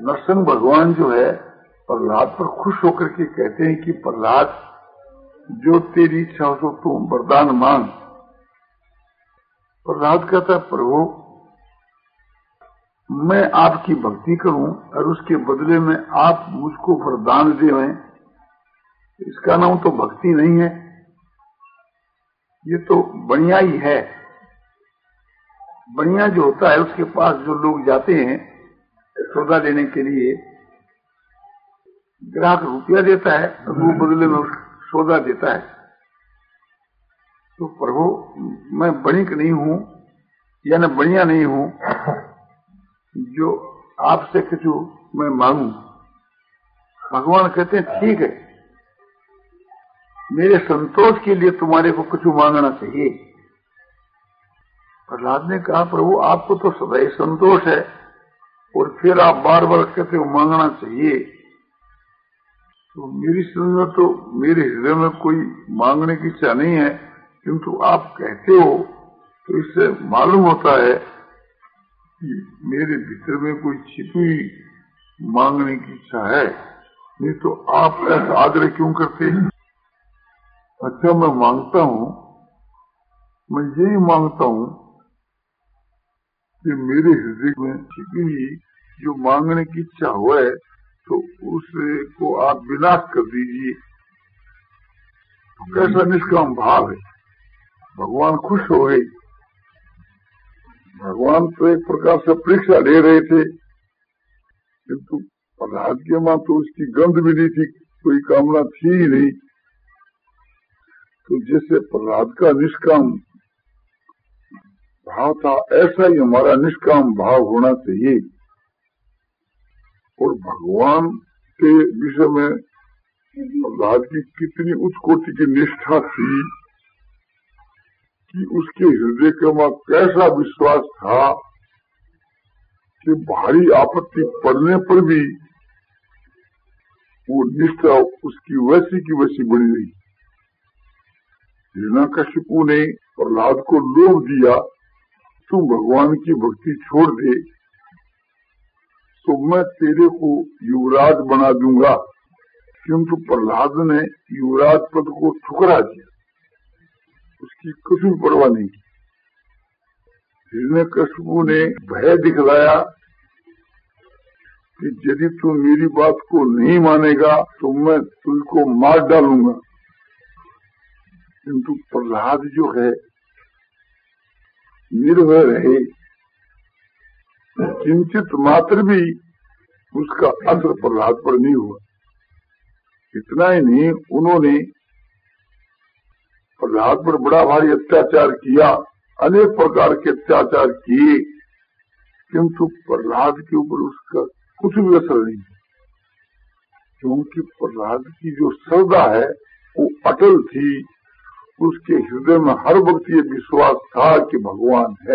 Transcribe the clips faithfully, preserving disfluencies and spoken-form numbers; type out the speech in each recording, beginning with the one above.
नरसिंह भगवान जो है प्रहलाद पर खुश होकर के कहते हैं कि प्रहलाद, जो तेरी इच्छा हो तो तुम वरदान मांग। प्रहलाद कहता है, प्रभु मैं आपकी भक्ति करूं और उसके बदले में आप मुझको वरदान देवें, इसका नाम तो भक्ति नहीं है, ये तो बढ़िया ही है। बढ़िया जो होता है उसके पास जो लोग जाते हैं सौदा लेने के लिए, ग्राहक रुपया देता है और वो बदले में सौदा देता है। तो प्रभु मैं बणिक नहीं हूं या न बढ़िया नहीं हूं जो आपसे कुछ मैं मांगू। भगवान कहते हैं ठीक है, मेरे संतोष के लिए तुम्हारे को कुछ मांगना चाहिए। प्रहलाद ने कहा, प्रभु आपको तो सदैव संतोष है और फिर आप बार बार कहते हो मांगना चाहिए। तो मेरी समझ में तो मेरे हृदय में कोई मांगने की इच्छा नहीं है, किंतु आप कहते हो तो इससे मालूम होता है कि मेरे भीतर में कोई छिपी मांगने की इच्छा है, नहीं तो आप ऐसा आग्रह क्यों करते हैं? अच्छा मैं मांगता हूं, मैं यही मांगता हूं कि मेरे हृदय में छिपी जो मांगने की इच्छा हो है तो उसको आप विनाश कर दीजिए। कैसा निष्काम भाव है। भगवान खुश हो गए। भगवान तो एक प्रकार से परीक्षा ले रहे थे, किंतु प्रहलाद के मां तो उसकी गंध भी नहीं थी, कोई कामना थी ही नहीं। तो जैसे प्रहलाद का निष्काम भाव था, ऐसा ही हमारा निष्काम भाव होना चाहिए। और भगवान के विषय में प्रहलाद की कितनी उच्च कोटि की निष्ठा थी कि उसके हृदय के में कैसा विश्वास था कि भारी आपत्ति पड़ने पर भी वो निष्ठा उसकी वैसी की वैसी बनी रही। हिरण्यकशिपु ने प्रहलाद को लोभ दिया, तुम भगवान की भक्ति छोड़ दे तो मैं तेरे को युवराज बना दूंगा, किंतु प्रहलाद ने युवराज पद को ठुकरा दिया, उसकी कुछ भी परवाह नहीं की। हिरण्यकशिपु ने भय दिखलाया कि यदि तू मेरी बात को नहीं मानेगा तो मैं तुझको मार डालूंगा। किंतु प्रहलाद जो है निर्भय रहे, किंचित मात्र भी उसका असर प्रहलाद पर नहीं हुआ। इतना ही नहीं, उन्होंने प्रहलाद पर बड़ा भारी अत्याचार किया, अनेक प्रकार के अत्याचार किए, किंतु प्रहलाद के ऊपर उसका कुछ भी असर नहीं, क्योंकि प्रहलाद की जो श्रद्धा है वो अटल थी। उसके हृदय में हर वक्त ये विश्वास था कि भगवान है।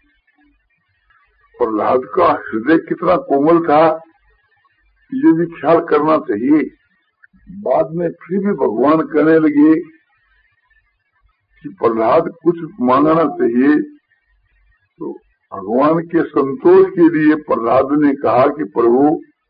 प्रहलाद का हृदय कितना कोमल था ये भी ख्याल करना चाहिए। बाद में फिर भी भगवान कहने लगे कि प्रहलाद कुछ मांगना चाहिए, तो भगवान के संतोष के लिए प्रहलाद ने कहा कि प्रभु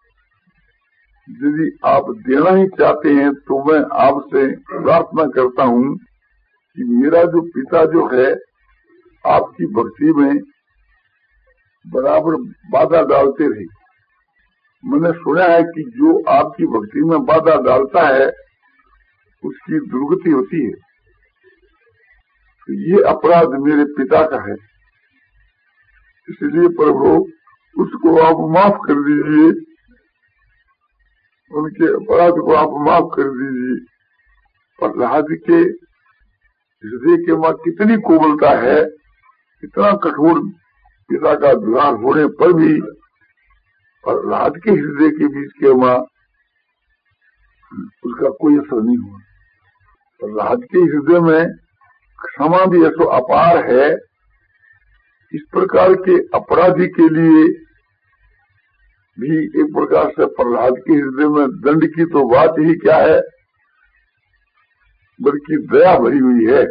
यदि आप देना ही चाहते हैं तो मैं आपसे प्रार्थना करता हूं कि मेरा जो पिता जो है आपकी भक्ति में बराबर बाधा डालते रहे। मैंने सुना है कि जो आपकी भक्ति में बाधा डालता है उसकी दुर्गति होती है, तो ये अपराध मेरे पिता का है, इसलिए प्रभु उसको आप माफ कर दीजिए, उनके अपराध को आप माफ कर दीजिए। प्रहलाद के हृदय के मां कितनी कोमलता है, कितना कठोर पिता का दुरान होने पर भी प्रहलाद के हृदय के बीच के मां उसका कोई असर नहीं हुआ। प्रहलाद के हृदय में क्षमा भी ऐसो अपार है, इस प्रकार के अपराधी के लिए भी एक प्रकार से प्रहलाद के हृदय में दंड की तो बात ही क्या है, बल्कि दया भरी हुई है।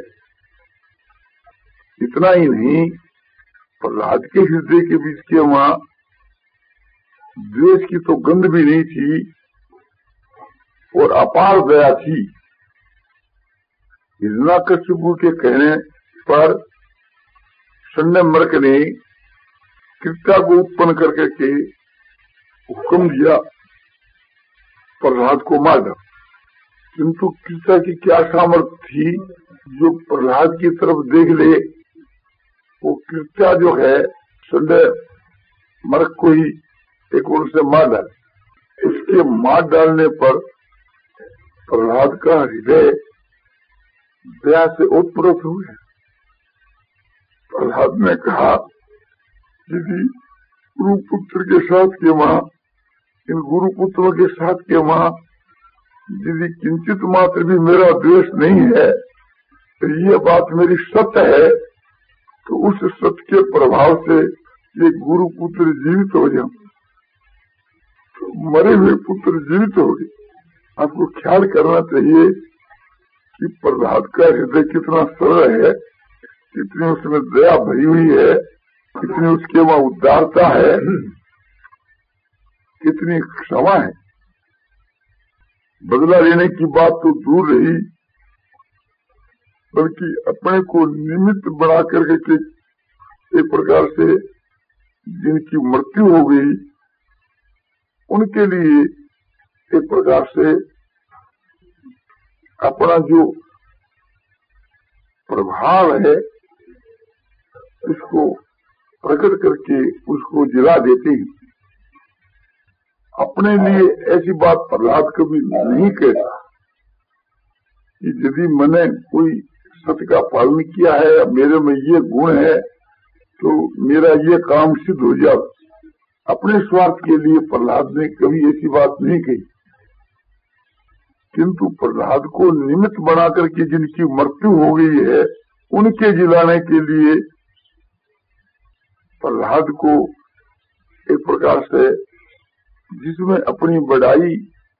इतना ही नहीं, प्रहलाद के हृदय के बीच के वहां द्वेष की तो गंध भी नहीं थी और अपार दया थी। हिरण्यकशिपु के कहने पर शंडमर्क ने कृत्या को उत्पन्न करके के हुक्म दिया प्रहलाद को मार डाल। किंतु कृत्या की क्या सामर्थ्य थी जो प्रहलाद की तरफ देख ले? वो कृत्या जो है शंडमर्क को ही एक ओर से मार डाले। इसके मार डालने पर प्रहलाद का हृदय दया से ओतप्रोत हुए। प्रहलाद ने कहा, यदि गुरुपुत्र के साथ के वहां इन गुरुपुत्रों के साथ के वहां यदि किंचित मात्र भी मेरा द्वेष नहीं है, तो ये बात मेरी सत्य है, तो उस सत्य के प्रभाव से ये गुरुपुत्र जीवित हो जाए, तो मरे हुए पुत्र जीवित हो गए। आपको ख्याल करना चाहिए कि प्रहलाद का हृदय कितना सरल है, कितनी उसमें दया भरी हुई है, कितनी उसके वहां उदारता है, कितनी क्षमा है। बदला लेने की बात तो दूर रही, बल्कि अपने को निमित्त बना करके एक प्रकार से जिनकी मृत्यु हो गई उनके लिए एक प्रकार से अपना जो प्रभाव है उसको प्रकट करके उसको जिला देते हैं। अपने लिए ऐसी बात प्रहलाद कभी नहीं कहता कि यदि मैंने कोई सत्य का पालन किया है, मेरे में ये गुण है, तो मेरा ये काम सिद्ध हो जाए। अपने स्वार्थ के लिए प्रहलाद ने कभी ऐसी बात नहीं कही, किंतु प्रहलाद को निमित्त बना करके जिनकी मृत्यु हो गई है उनके जिलाने के लिए प्रहलाद को एक प्रकार से जिसमें अपनी बड़ाई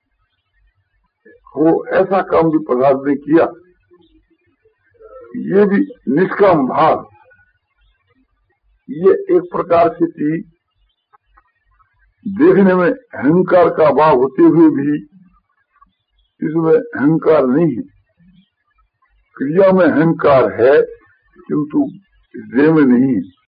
हो ऐसा काम भी प्रहलाद ने किया। ये भी निष्काम भाव, ये एक प्रकार से थी देखने में अहंकार का भाव होते हुए भी इसमें अहंकार नहीं है। क्रिया में अहंकार है किंतु हृदय में नहीं है।